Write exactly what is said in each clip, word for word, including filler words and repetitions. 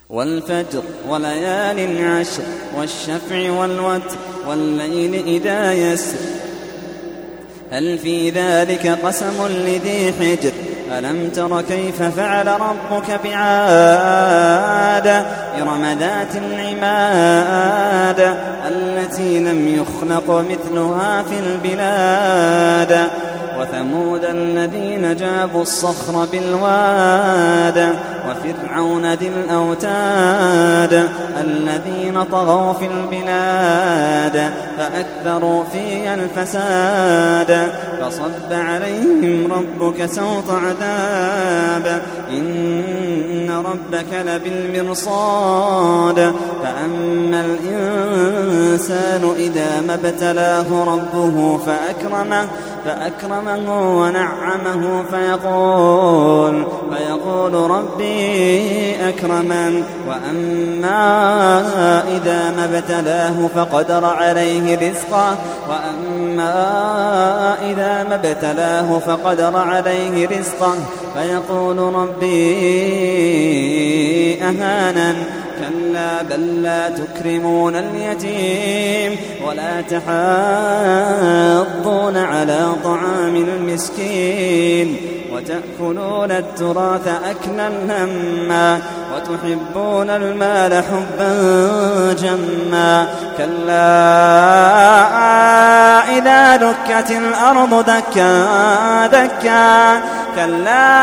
والفجر وليال عشر والشفع والوتر والليل إذا يسر هل في ذلك قسم لذي حجر ألم تر كيف فعل ربك بعاد إرم ذات العماد التي لم يخلق مثلها في البلاد وثمود الذين جابوا الصخر بالواد وفرعون ذي الأوتاد الذين طغوا في البلاد فأكثروا فيها الفساد فصب عليهم ربك سوط عذاب إن ربك لبالمرصاد فأما الإنسان إذا ما ابتلاه ربه فأكرمه فأكرمه ونعمه فيقول فيقول ربي أكرمن وأما إذا ما ابتلاه فقدر عليه رزقه وأما إذا ما ابتلاه فقدر عليه رزقه فيقول ربي أهانن كلا بل لا تكرمون اليتيم ولا تحاضون على طعام المسكين وتأكلون التراث أكلا لما وتحبون المال حبا جما كلا إذا دكت الأرض دكا دكا كلا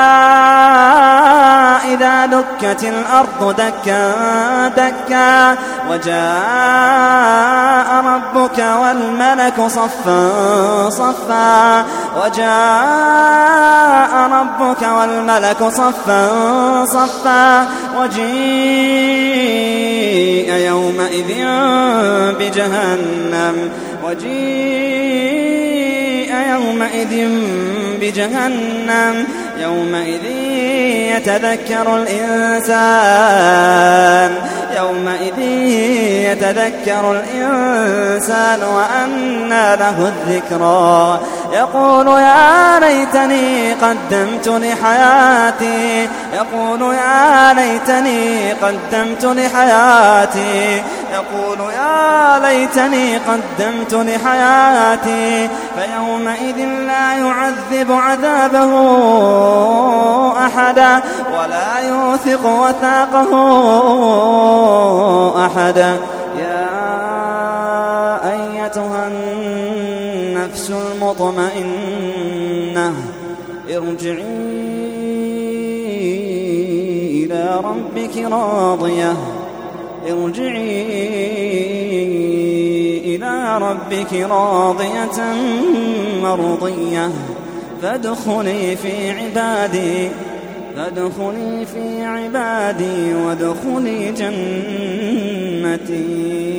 إذا دكت الأرض دكا دكا وجاء ربك والملك صفا صفا وجاء ربك والملك صفا صفا وجيء يومئذ بجهنم وجيء يومئذ بجهنم يومئذ يتذكر الإنسان يومئذ يتذكر الإنسان وأنى له الذكرى يقول يا ليتني قدمت لحياتي يقول يا ليتني قدمت لحياتي يقول يا ليتني قدمت لحياتي فيومئذ لا يعذب عذابه أحدا ولا يوثق وثاقه أحدا يا أيتها النفس المطمئنة ارجعي إلى ربك راضية ارجعي إلى ربك راضية مرضية فادخلي في عبادي فادخلي في عبادي وادخلي جنتي.